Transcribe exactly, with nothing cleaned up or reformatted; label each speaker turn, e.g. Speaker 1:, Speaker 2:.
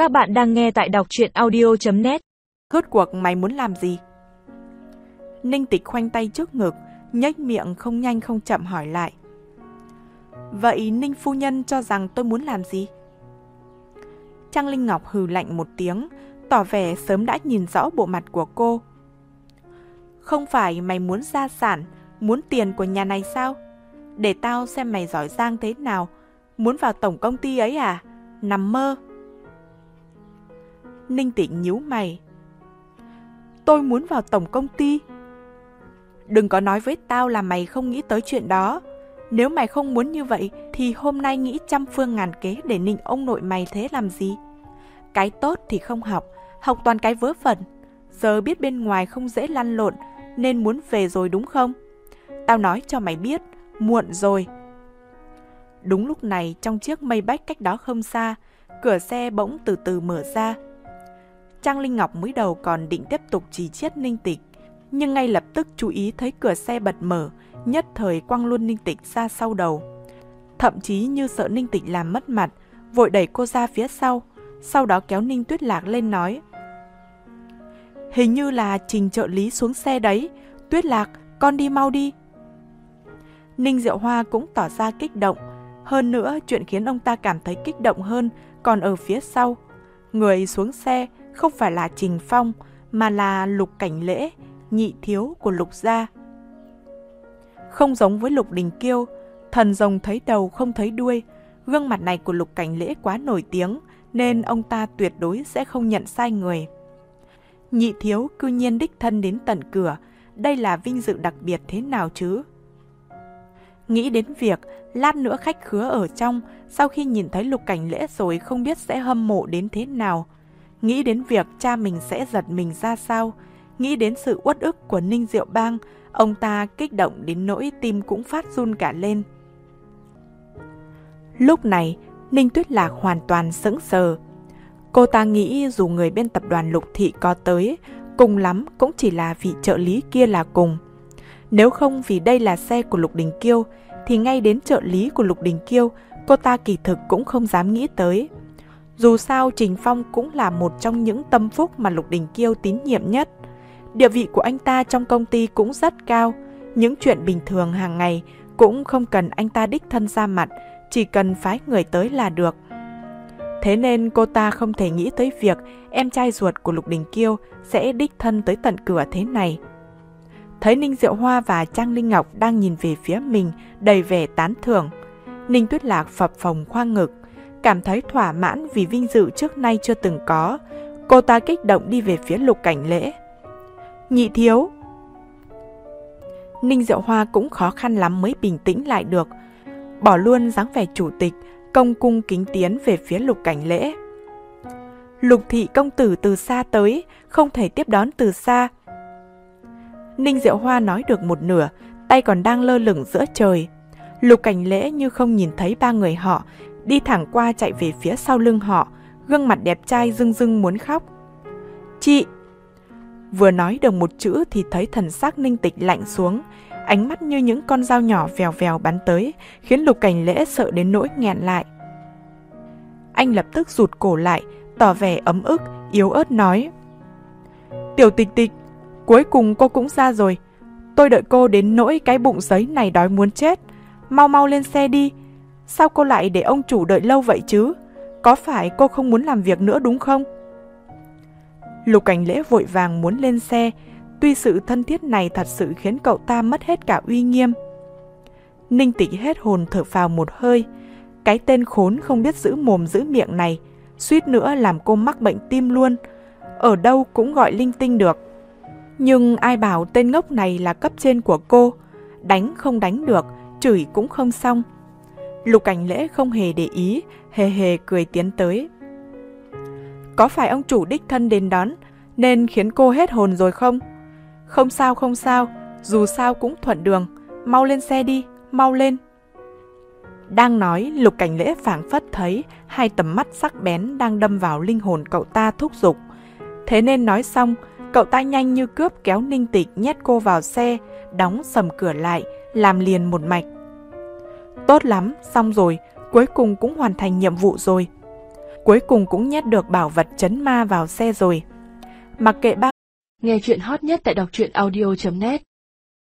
Speaker 1: Các bạn đang nghe tại đọc truyện audio chấm net.
Speaker 2: Rốt cuộc mày muốn làm gì? Ninh Tịch khoanh tay trước ngực, nhếch miệng không nhanh không chậm hỏi lại. Vậy Ninh phu nhân cho rằng tôi muốn làm gì? Trang Linh Ngọc hừ lạnh một tiếng, tỏ vẻ sớm đã nhìn rõ bộ mặt của cô. Không phải mày muốn gia sản, muốn tiền của nhà này sao? Để tao xem mày giỏi giang thế nào. Muốn vào tổng công ty ấy à? Nằm mơ. Ninh Tịch nhíu mày. Tôi muốn vào tổng công ty. Đừng có nói với tao là mày không nghĩ tới chuyện đó. Nếu mày không muốn như vậy thì hôm nay nghĩ trăm phương ngàn kế để nịnh ông nội mày thế làm gì? Cái tốt thì không học, học toàn cái vớ vẩn. Giờ biết bên ngoài không dễ lăn lộn nên muốn về rồi đúng không? Tao nói cho mày biết, muộn rồi. Đúng lúc này trong chiếc Maybach cách đó không xa, cửa xe bỗng từ từ mở ra. Trang Linh Ngọc mới đầu còn định tiếp tục chỉ chiết Ninh Tịch, nhưng ngay lập tức chú ý thấy cửa xe bật mở, nhất thời quăng luôn Ninh Tịch ra sau đầu. Thậm chí như sợ Ninh Tịch làm mất mặt, vội đẩy cô ra phía sau, sau đó kéo Ninh Tuyết Lạc lên nói. Hình như là Trình trợ lý xuống xe đấy, Tuyết Lạc, con đi mau đi. Ninh Diệu Hoa cũng tỏ ra kích động, hơn nữa chuyện khiến ông ta cảm thấy kích động hơn còn ở phía sau. Người xuống xe không phải là Trình Phong, mà là Lục Cảnh Lễ, nhị thiếu của Lục gia. Không giống với Lục Đình Kiêu, thần rồng thấy đầu không thấy đuôi, gương mặt này của Lục Cảnh Lễ quá nổi tiếng nên ông ta tuyệt đối sẽ không nhận sai người. Nhị thiếu cư nhiên đích thân đến tận cửa, đây là vinh dự đặc biệt thế nào chứ? Nghĩ đến việc lát nữa khách khứa ở trong sau khi nhìn thấy Lục Cảnh Lễ rồi không biết sẽ hâm mộ đến thế nào. Nghĩ đến việc cha mình sẽ giật mình ra sao. Nghĩ đến sự uất ức của Ninh Diệu Bang, ông ta kích động đến nỗi tim cũng phát run cả lên. Lúc này, Ninh Tuyết Lạc hoàn toàn sững sờ. Cô ta nghĩ dù người bên tập đoàn Lục Thị có tới, cùng lắm cũng chỉ là vị trợ lý kia là cùng. Nếu không vì đây là xe của Lục Đình Kiêu, thì ngay đến trợ lý của Lục Đình Kiêu, cô ta kỳ thực cũng không dám nghĩ tới. Dù sao Trình Phong cũng là một trong những tâm phúc mà Lục Đình Kiêu tín nhiệm nhất. Địa vị của anh ta trong công ty cũng rất cao, những chuyện bình thường hàng ngày cũng không cần anh ta đích thân ra mặt, chỉ cần phái người tới là được. Thế nên cô ta không thể nghĩ tới việc em trai ruột của Lục Đình Kiêu sẽ đích thân tới tận cửa thế này. Thấy Ninh Diệu Hoa và Trang Linh Ngọc đang nhìn về phía mình đầy vẻ tán thưởng, Ninh Tuyết Lạc phập phồng khoang ngực, cảm thấy thỏa mãn vì vinh dự trước nay chưa từng có. Cô ta kích động đi về phía Lục Cảnh Lễ. Nhị thiếu. Ninh Diệu Hoa cũng khó khăn lắm mới bình tĩnh lại được, bỏ luôn dáng vẻ chủ tịch, công cung kính tiến về phía Lục Cảnh Lễ. Lục thị công tử từ xa tới, không thể tiếp đón từ xa. Ninh Diệu Hoa nói được một nửa, tay còn đang lơ lửng giữa trời. Lục Cảnh Lễ như không nhìn thấy ba người họ, đi thẳng qua chạy về phía sau lưng họ, gương mặt đẹp trai rưng rưng muốn khóc. Chị! Vừa nói được một chữ thì thấy thần sắc Ninh Tịch lạnh xuống, ánh mắt như những con dao nhỏ vèo vèo bắn tới, khiến Lục Cảnh Lễ sợ đến nỗi nghẹn lại. Anh lập tức rụt cổ lại, tỏ vẻ ấm ức, yếu ớt nói. Tiểu Tịch Tịch, cuối cùng cô cũng ra rồi. Tôi đợi cô đến nỗi cái bụng giấy này đói muốn chết. Mau mau lên xe đi. Sao cô lại để ông chủ đợi lâu vậy chứ? Có phải cô không muốn làm việc nữa đúng không? Lục Cảnh Lễ vội vàng muốn lên xe, tuy sự thân thiết này thật sự khiến cậu ta mất hết cả uy nghiêm. Ninh Tịch hết hồn thở phào một hơi. Cái tên khốn không biết giữ mồm giữ miệng này, suýt nữa làm cô mắc bệnh tim luôn. Ở đâu cũng gọi linh tinh được. Nhưng ai bảo tên ngốc này là cấp trên của cô, đánh không đánh được, chửi cũng không xong. Lục Cảnh Lễ không hề để ý, hề hề cười tiến tới. Có phải ông chủ đích thân đến đón nên khiến cô hết hồn rồi không? Không sao không sao, dù sao cũng thuận đường, mau lên xe đi, mau lên. Đang nói, Lục Cảnh Lễ phảng phất thấy hai tầm mắt sắc bén đang đâm vào linh hồn cậu ta thúc giục. Thế nên nói xong, cậu ta nhanh như cướp kéo Ninh Tịch nhét cô vào xe, đóng sầm cửa lại, làm liền một mạch. Tốt lắm, xong rồi, cuối cùng cũng hoàn thành nhiệm vụ rồi. cuối cùng cũng nhét được bảo vật trấn ma vào xe rồi. Mặc kệ bao
Speaker 1: Nghe chuyện hot nhất tại đọc truyện audio chấm net